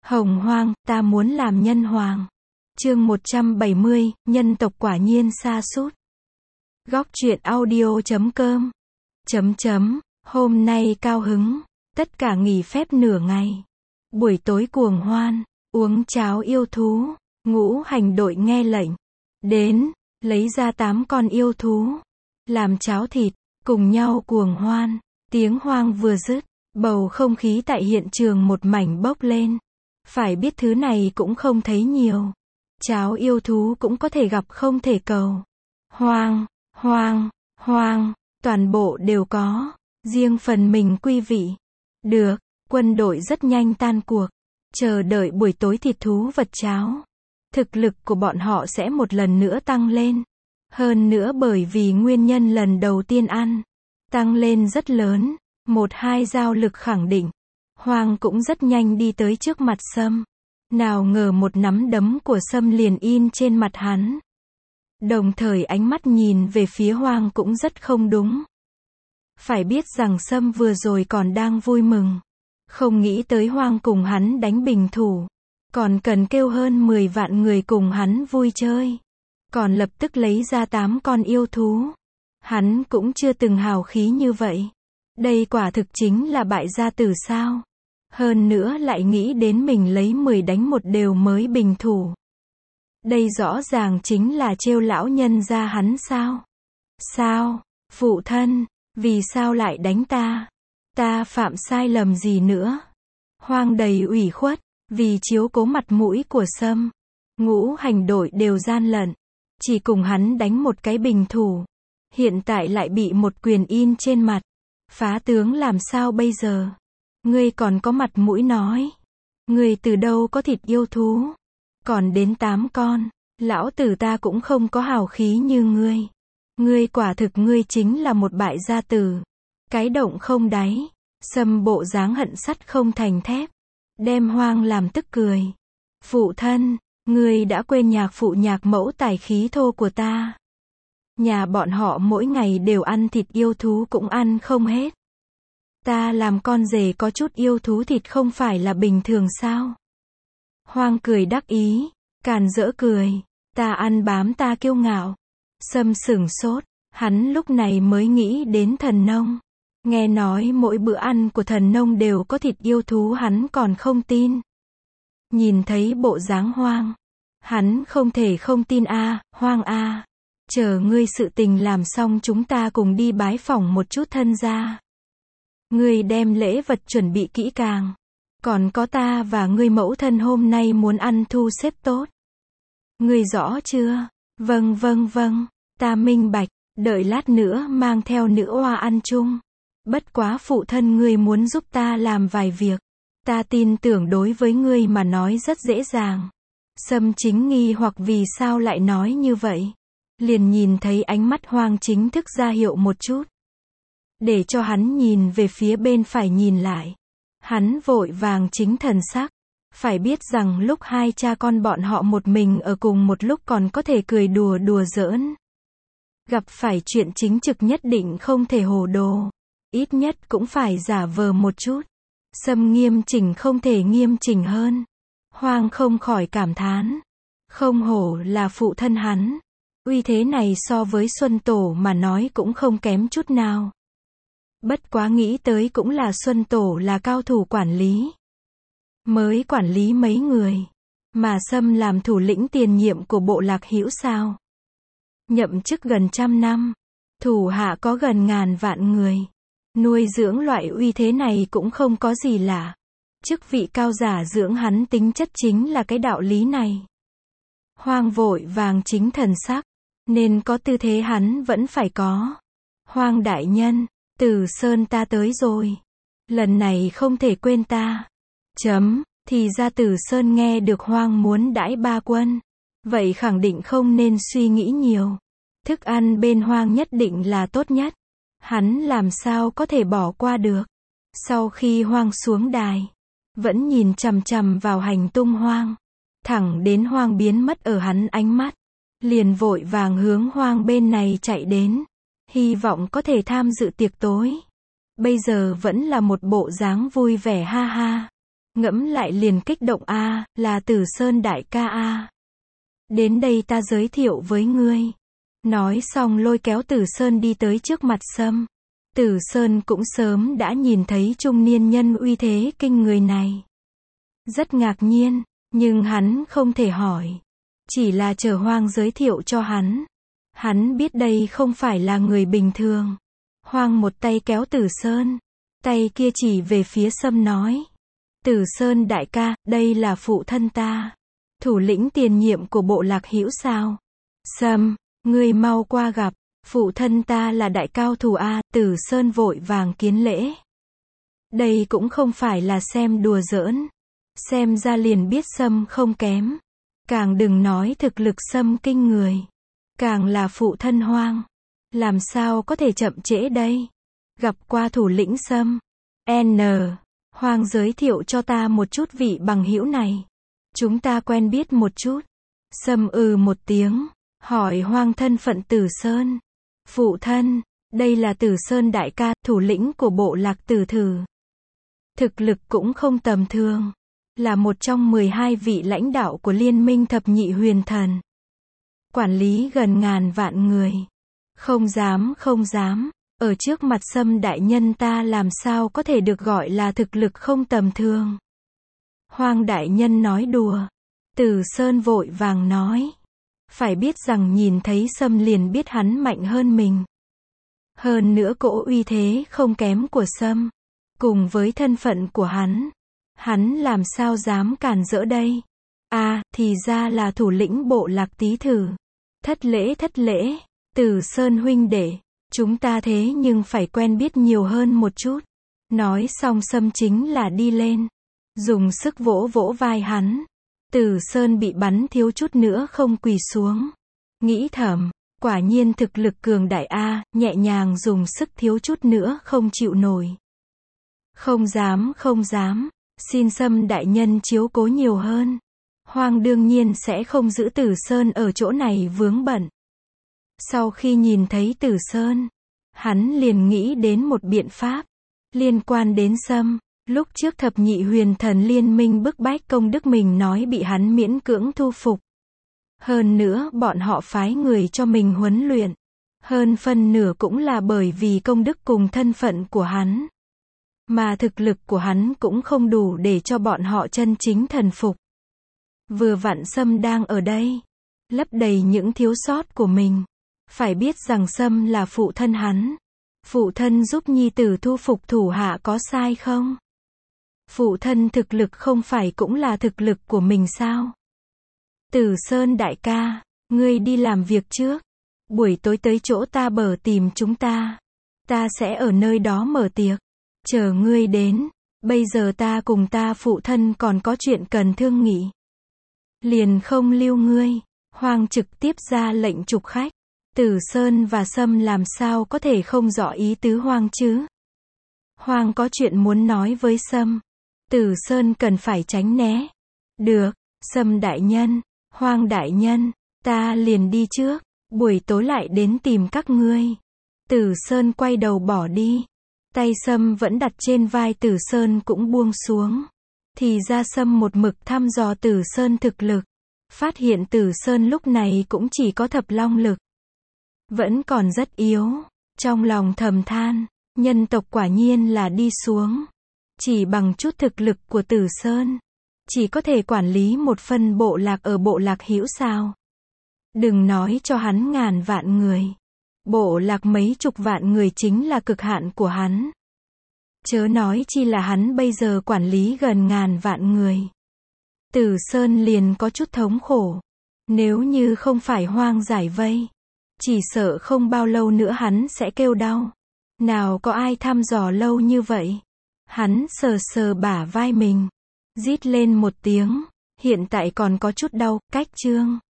Hồng hoang, ta muốn làm nhân hoàng. Chương 170, nhân tộc quả nhiên sa sút. Góc truyện audio.com. Hôm nay cao hứng, tất cả nghỉ phép nửa ngày. Buổi tối cuồng hoan, uống cháo yêu thú, ngũ hành đội nghe lệnh. Đến, lấy ra 8 con yêu thú, làm cháo thịt, cùng nhau cuồng hoan. Tiếng hoang vừa dứt, bầu không khí tại hiện trường một mảnh bốc lên. Phải biết thứ này cũng không thấy nhiều. Cháo yêu thú cũng có thể gặp không thể cầu. Hoang, hoang, hoang, toàn bộ đều có. Riêng phần mình quý vị. Được, quân đội rất nhanh tan cuộc. Chờ đợi buổi tối thịt thú vật cháo. Thực lực của bọn họ sẽ một lần nữa tăng lên. Hơn nữa bởi vì nguyên nhân lần đầu tiên ăn. Tăng lên rất lớn. 1-2 giao lực khẳng định. Hoang cũng rất nhanh đi tới trước mặt Sâm. Nào ngờ một nắm đấm của Sâm liền in trên mặt hắn. Đồng thời ánh mắt nhìn về phía Hoang cũng rất không đúng. Phải biết rằng Sâm vừa rồi còn đang vui mừng. Không nghĩ tới Hoang cùng hắn đánh bình thủ. Còn cần kêu hơn 10 vạn người cùng hắn vui chơi. Còn lập tức lấy ra 8 con yêu thú. Hắn cũng chưa từng hào khí như vậy. Đây quả thực chính là bại gia tử sao. Hơn nữa lại nghĩ đến mình lấy 10 đánh 1 đều mới bình thủ. Đây rõ ràng chính là trêu lão nhân gia hắn sao? Sao? Phụ thân, vì sao lại đánh ta? Ta phạm sai lầm gì nữa? Hoang đầy ủy khuất, vì chiếu cố mặt mũi của Sâm. Ngũ hành đội đều gian lận. Chỉ cùng hắn đánh một cái bình thủ. Hiện tại lại bị một quyền in trên mặt. Phá tướng làm sao bây giờ? Ngươi còn có mặt mũi nói. Ngươi từ đâu có thịt yêu thú? Còn đến 8 con. Lão tử ta cũng không có hào khí như ngươi. Ngươi quả thực ngươi chính là một bại gia tử. Cái động không đáy. Sâm bộ dáng hận sắt không thành thép. Đem Hoang làm tức cười. Phụ thân, ngươi đã quên nhạc phụ nhạc mẫu tài khí thô của ta. Nhà bọn họ mỗi ngày đều ăn thịt yêu thú cũng ăn không hết. Ta làm con rể có chút yêu thú thịt không phải là bình thường sao? Hoang cười đắc ý, càn rỡ cười, ta ăn bám ta kiêu ngạo. Sâm sửng sốt, hắn lúc này mới nghĩ đến thần nông. Nghe nói mỗi bữa ăn của thần nông đều có thịt yêu thú hắn còn không tin. Nhìn thấy bộ dáng Hoang, hắn không thể không tin a, Hoang a. Chờ ngươi sự tình làm xong chúng ta cùng đi bái phỏng một chút thân gia. Ngươi đem lễ vật chuẩn bị kỹ càng. Còn có ta và ngươi mẫu thân hôm nay muốn ăn thu xếp tốt. Ngươi rõ chưa? Vâng, ta minh bạch, đợi lát nữa mang theo nữ oa ăn chung. Bất quá phụ thân ngươi muốn giúp ta làm vài việc. Ta tin tưởng đối với ngươi mà nói rất dễ dàng. Sâm chính nghi hoặc vì sao lại nói như vậy. Liền nhìn thấy ánh mắt Hoang chính thức ra hiệu một chút. Để cho hắn nhìn về phía bên phải nhìn lại. Hắn vội vàng chính thần sắc. Phải biết rằng lúc hai cha con bọn họ một mình ở cùng một lúc còn có thể cười đùa giỡn. Gặp phải chuyện chính trực nhất định không thể hồ đồ. Ít nhất cũng phải giả vờ một chút. Sâm nghiêm chỉnh không thể nghiêm chỉnh hơn. Hoang không khỏi cảm thán. Không hổ là phụ thân hắn. Uy thế này so với Xuân Tổ mà nói cũng không kém chút nào. Bất quá nghĩ tới cũng là Xuân Tổ là cao thủ quản lý. Mới quản lý mấy người. Mà Sâm làm thủ lĩnh tiền nhiệm của bộ lạc Hữu sao. Nhậm chức gần 100 năm. Thủ hạ có gần ngàn vạn người. Nuôi dưỡng loại uy thế này cũng không có gì lạ. Chức vị cao giả dưỡng hắn tính chất chính là cái đạo lý này. Hoang vội vàng chính thần sắc. Nên có tư thế hắn vẫn phải có. Hoang đại nhân, Tử Sơn ta tới rồi. Lần này không thể quên ta. Thì ra Tử Sơn nghe được Hoang muốn đãi ba quân. Vậy khẳng định không nên suy nghĩ nhiều. Thức ăn bên Hoang nhất định là tốt nhất. Hắn làm sao có thể bỏ qua được. Sau khi Hoang xuống đài, vẫn nhìn chằm chằm vào hành tung Hoang. Thẳng đến Hoang biến mất ở hắn ánh mắt. Liền vội vàng hướng Hoang bên này chạy đến. Hy vọng có thể tham dự tiệc tối. Bây giờ vẫn là một bộ dáng vui vẻ ha ha. Ngẫm lại liền kích động a, là Tử Sơn đại ca a. Đến đây ta giới thiệu với ngươi. Nói xong lôi kéo Tử Sơn đi tới trước mặt Sâm. Tử Sơn cũng sớm đã nhìn thấy trung niên nhân uy thế kinh người này. Rất ngạc nhiên, nhưng hắn không thể hỏi. Chỉ là chờ Hoang giới thiệu cho hắn. Hắn biết đây không phải là người bình thường. Hoang một tay kéo Tử Sơn. Tay kia chỉ về phía Sâm nói. Tử Sơn đại ca, đây là phụ thân ta. Thủ lĩnh tiền nhiệm của bộ lạc Hữu sao. Sâm, ngươi mau qua gặp. Phụ thân ta là đại cao thủ a. Tử Sơn vội vàng kiến lễ. Đây cũng không phải là xem đùa giỡn. Xem ra liền biết Sâm không kém. Càng đừng nói thực lực Sâm kinh người. Càng là phụ thân Hoang. Làm sao có thể chậm trễ đây? Gặp qua thủ lĩnh Sâm. Hoang giới thiệu cho ta một chút vị bằng hữu này. Chúng ta quen biết một chút. Sâm một tiếng. Hỏi Hoang thân phận Tử Sơn. Phụ thân, đây là Tử Sơn đại ca, thủ lĩnh của bộ lạc Tử Thử. Thực lực cũng không tầm thường. Là một trong 12 vị lãnh đạo của Liên minh Thập Nhị Huyền Thần. Quản lý gần ngàn vạn người. Không dám. Ở trước mặt Sâm đại nhân ta làm sao có thể được gọi là thực lực không tầm thường. Hoang đại nhân nói đùa. Tử Sơn vội vàng nói. Phải biết rằng nhìn thấy Sâm liền biết hắn mạnh hơn mình. Hơn nữa cỗ uy thế không kém của Sâm. Cùng với thân phận của hắn làm sao dám cản rỡ đây. Thì ra là thủ lĩnh bộ lạc Tý Thử. Thất lễ. Tử Sơn huynh đệ. Chúng ta thế nhưng phải quen biết nhiều hơn một chút. Nói xong Sâm chính là đi lên. Dùng sức vỗ vỗ vai hắn. Tử Sơn bị bắn thiếu chút nữa không quỳ xuống. Nghĩ thầm, quả nhiên thực lực cường đại a, nhẹ nhàng dùng sức thiếu chút nữa không chịu nổi. Không dám. Xin Sâm đại nhân chiếu cố nhiều hơn. Hoang đương nhiên sẽ không giữ Tử Sơn ở chỗ này vướng bận. Sau khi nhìn thấy Tử Sơn, hắn liền nghĩ đến một biện pháp. Liên quan đến Sâm, lúc trước Thập Nhị Huyền Thần liên minh bức bách công đức mình nói bị hắn miễn cưỡng thu phục. Hơn nữa bọn họ phái người cho mình huấn luyện. Hơn phân nửa cũng là bởi vì công đức cùng thân phận của hắn. Mà thực lực của hắn cũng không đủ để cho bọn họ chân chính thần phục. Vừa vặn Sâm đang ở đây. Lấp đầy những thiếu sót của mình. Phải biết rằng Sâm là phụ thân hắn. Phụ thân giúp nhi tử thu phục thủ hạ có sai không? Phụ thân thực lực không phải cũng là thực lực của mình sao? Tử Sơn đại ca, ngươi đi làm việc trước. Buổi tối tới chỗ ta bờ tìm chúng ta. Ta sẽ ở nơi đó mở tiệc. Chờ ngươi đến. Bây giờ ta cùng ta phụ thân còn có chuyện cần thương nghị. Liền không lưu ngươi. Hoang trực tiếp ra lệnh trục khách. Tử Sơn và Sâm làm sao có thể không rõ ý tứ Hoang chứ? Hoang có chuyện muốn nói với Sâm. Tử Sơn cần phải tránh né. Được, Sâm đại nhân, Hoang đại nhân, ta liền đi trước, buổi tối lại đến tìm các ngươi. Tử Sơn quay đầu bỏ đi. Tay Sâm vẫn đặt trên vai Tử Sơn cũng buông xuống. Thì ra Sâm một mực thăm dò Tử Sơn thực lực. Phát hiện Tử Sơn lúc này cũng chỉ có thập long lực. Vẫn còn rất yếu. Trong lòng thầm than, nhân tộc quả nhiên là đi xuống. Chỉ bằng chút thực lực của Tử Sơn, chỉ có thể quản lý một phân bộ lạc ở bộ lạc Hữu sao. Đừng nói cho hắn ngàn vạn người. Bộ lạc mấy chục vạn người chính là cực hạn của hắn. Chớ nói chi là hắn bây giờ quản lý gần ngàn vạn người. Tử Sơn liền có chút thống khổ. Nếu như không phải Hoang giải vây, chỉ sợ không bao lâu nữa hắn sẽ kêu đau. Nào có ai thăm dò lâu như vậy. Hắn sờ sờ bả vai mình. Rít lên một tiếng. Hiện tại còn có chút đau, cách chương.